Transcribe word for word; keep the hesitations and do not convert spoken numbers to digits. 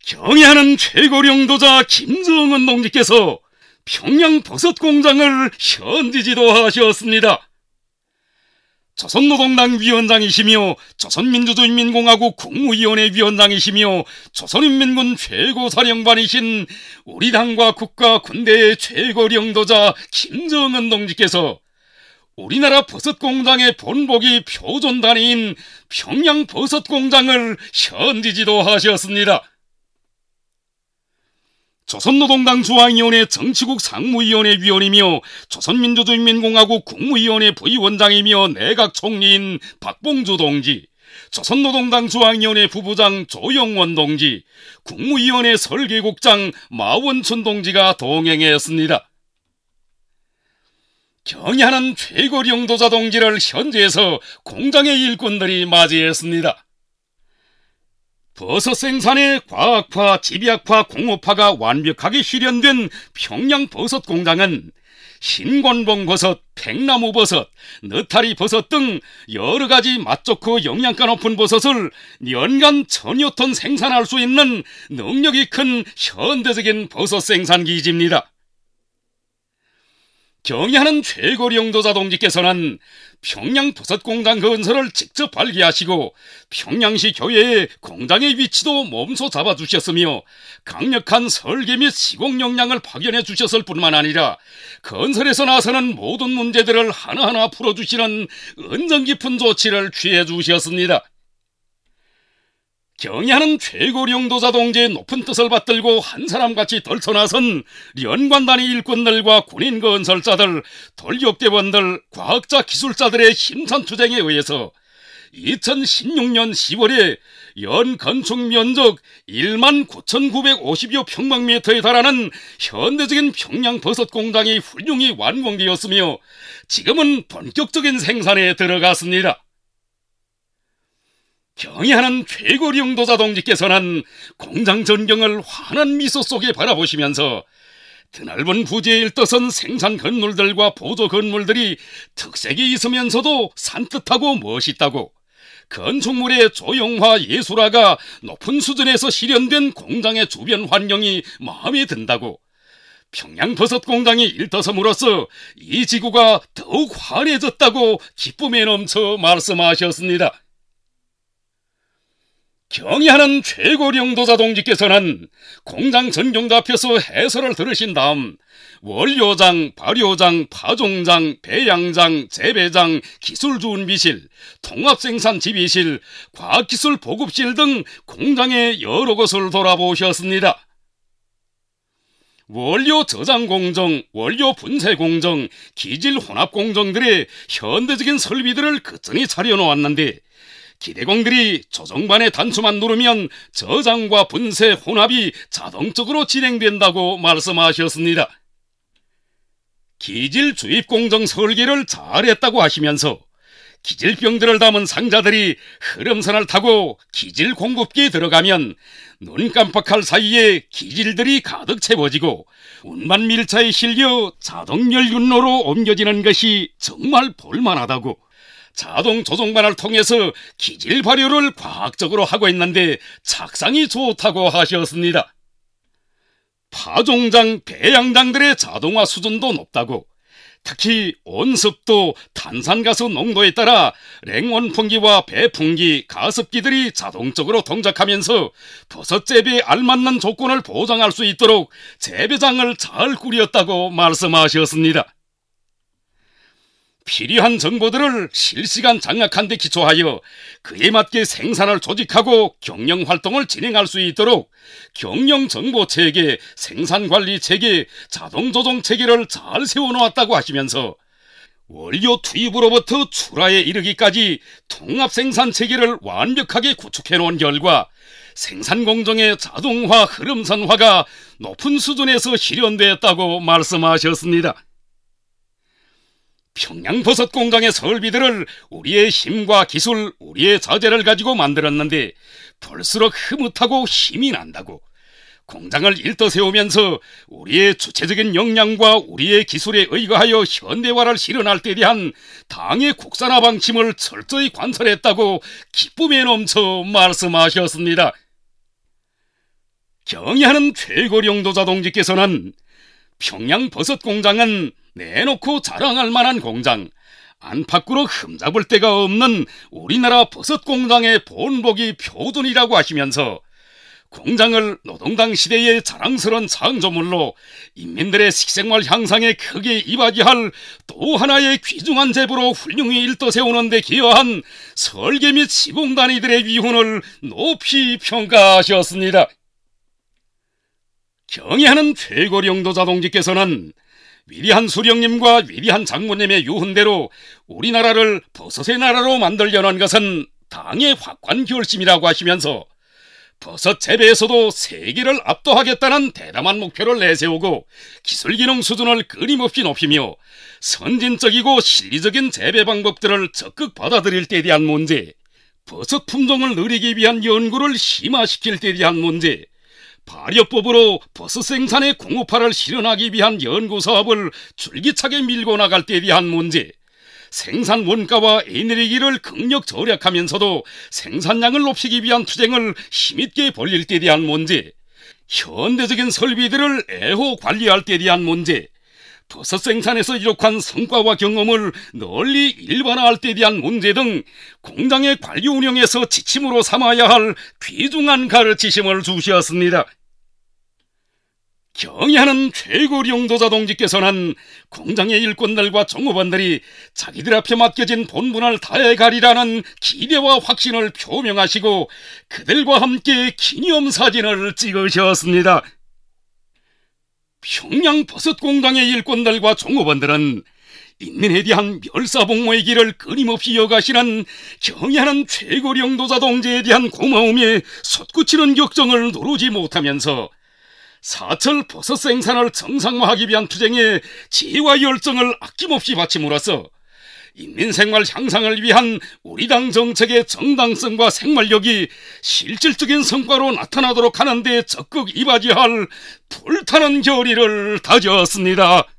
경애하는 최고령도자 김정은 동지께서 평양 버섯 공장을 현지지도 하셨습니다. 조선노동당 위원장이시며 조선민주주의인민공화국 국무위원회 위원장이시며 조선인민군 최고사령관이신 우리 당과 국가 군대의 최고령도자 김정은 동지께서 우리나라 버섯공장의 본보기 표존단위인 평양 버섯공장을 현지지도 하셨습니다. 조선노동당 중앙위원회 정치국 상무위원회 위원이며 조선민주주의인민공화국 국무위원회 부위원장이며 내각총리인 박봉주 동지, 조선노동당 중앙위원회 부부장 조영원 동지, 국무위원회 설계국장 마원춘 동지가 동행했습니다. 경애하는 최고령도자 동지를 현지에서 공장의 일꾼들이 맞이했습니다. 버섯 생산의 과학화, 집약화, 공업화가 완벽하게 실현된 평양 버섯 공장은 신권봉 버섯, 팽나무 버섯, 느타리 버섯 등 여러가지 맛 좋고 영양가 높은 버섯을 연간 천여 톤 생산할 수 있는 능력이 큰 현대적인 버섯 생산 기지입니다. 경애하는 최고령도자 동지께서는 평양 버섯공장 건설을 직접 발기하시고 평양시 교회의 공장의 위치도 몸소 잡아주셨으며 강력한 설계 및 시공 역량을 파견해 주셨을 뿐만 아니라 건설에서 나서는 모든 문제들을 하나하나 풀어주시는 은정 깊은 조치를 취해 주셨습니다. 경애하는 최고령도자 동지의 높은 뜻을 받들고 한 사람같이 덜쳐나선 연관단위 일꾼들과 군인 건설자들, 돌격대원들, 과학자 기술자들의 힘찬 투쟁에 의해서 이천십육 년 시월에 연 건축 면적 일만 구천구백오십여 평방미터에 달하는 현대적인 평양 버섯 공장이 훌륭히 완공되었으며 지금은 본격적인 생산에 들어갔습니다. 경애하는 최고령도자 동지께서는 공장 전경을 환한 미소 속에 바라보시면서 드넓은 부지에 일떠선 생산 건물들과 보조 건물들이 특색이 있으면서도 산뜻하고 멋있다고, 건축물의 조형화 예술화가 높은 수준에서 실현된 공장의 주변 환경이 마음에 든다고, 평양 버섯 공장이 일터섬으로써 이 지구가 더욱 환해졌다고 기쁨에 넘쳐 말씀하셨습니다. 경애하는 최고령도자 동지께서는 공장 전경도 앞에서 해설을 들으신 다음 원료장, 발효장, 파종장, 배양장, 재배장, 기술준비실, 통합생산지휘실, 과학기술 보급실 등 공장의 여러 곳을 돌아보셨습니다. 원료 저장 공정, 원료 분쇄 공정, 기질 혼합 공정들의 현대적인 설비들을 거뜬히 차려놓았는데 기대공들이 조종반의 단추만 누르면 저장과 분쇄, 혼합이 자동적으로 진행된다고 말씀하셨습니다. 기질 주입 공정 설계를 잘했다고 하시면서 기질병들을 담은 상자들이 흐름선을 타고 기질 공급기에 들어가면 눈 깜빡할 사이에 기질들이 가득 채워지고 운반 밀차에 실려 자동 연륜로로 옮겨지는 것이 정말 볼만하다고, 자동 조종반을 통해서 기질 발효를 과학적으로 하고 있는데 착상이 좋다고 하셨습니다. 파종장, 배양장들의 자동화 수준도 높다고, 특히 온습도, 탄산가스 농도에 따라 냉온풍기와 배풍기, 가습기들이 자동적으로 동작하면서 버섯 재배에 알맞는 조건을 보장할 수 있도록 재배장을 잘 꾸렸다고 말씀하셨습니다. 필요한 정보들을 실시간 장악한 데 기초하여 그에 맞게 생산을 조직하고 경영활동을 진행할 수 있도록 경영정보체계, 생산관리체계, 자동조정체계를 잘 세워놓았다고 하시면서 원료 투입으로부터 출하에 이르기까지 통합생산체계를 완벽하게 구축해놓은 결과 생산공정의 자동화, 흐름선화가 높은 수준에서 실현되었다고 말씀하셨습니다. 평양 버섯 공장의 설비들을 우리의 힘과 기술, 우리의 자재를 가지고 만들었는데 볼수록 흐뭇하고 힘이 난다고, 공장을 일떠 세우면서 우리의 주체적인 역량과 우리의 기술에 의거하여 현대화를 실현할 때 대한 당의 국산화 방침을 철저히 관철했다고 기쁨에 넘쳐 말씀하셨습니다. 경의하는 최고령도자 동지께서는 평양 버섯 공장은 내놓고 자랑할 만한 공장, 안팎으로 흠잡을 데가 없는 우리나라 버섯 공장의 본보기 표준이라고 하시면서 공장을 노동당 시대의 자랑스러운 창조물로 인민들의 식생활 향상에 크게 이바지할 또 하나의 귀중한 제보로 훌륭히 일떠 세우는 데 기여한 설계 및 시공단위들의 위훈을 높이 평가하셨습니다. 경의하는 최고령도자 동지께서는 위대한 수령님과 위대한 장모님의 유훈대로 우리나라를 버섯의 나라로 만들려는 것은 당의 확고한 결심이라고 하시면서 버섯 재배에서도 세계를 압도하겠다는 대담한 목표를 내세우고 기술기능 수준을 끊임없이 높이며 선진적이고 실리적인 재배 방법들을 적극 받아들일 때에 대한 문제, 버섯 품종을 늘리기 위한 연구를 심화시킬 때에 대한 문제, 발효법으로 버섯 생산의 공업화를 실현하기 위한 연구사업을 줄기차게 밀고 나갈 때에 대한 문제, 생산 원가와 에너지를 극력 절약하면서도 생산량을 높이기 위한 투쟁을 힘있게 벌일 때에 대한 문제, 현대적인 설비들을 애호 관리할 때에 대한 문제, 버섯 생산에서 이룩한 성과와 경험을 널리 일반화할 때에 대한 문제 등 공장의 관리 운영에서 지침으로 삼아야 할 귀중한 가르치심을 주셨습니다. 경의하는 최고령도자 동지께서는 공장의 일꾼들과 종업원들이 자기들 앞에 맡겨진 본분을 다해가리라는 기대와 확신을 표명하시고 그들과 함께 기념사진을 찍으셨습니다. 평양 버섯 공장의 일꾼들과 종업원들은 인민에 대한 멸사복무의 길을 끊임없이 이어가시는 경의하는 최고령도자 동지에 대한 고마움에 솟구치는 격정을 누르지 못하면서 사철 버섯 생산을 정상화하기 위한 투쟁에 지혜와 열정을 아낌없이 바침으로써 인민생활 향상을 위한 우리 당 정책의 정당성과 생활력이 실질적인 성과로 나타나도록 하는 데 적극 이바지할 불타는 결의를 다졌습니다.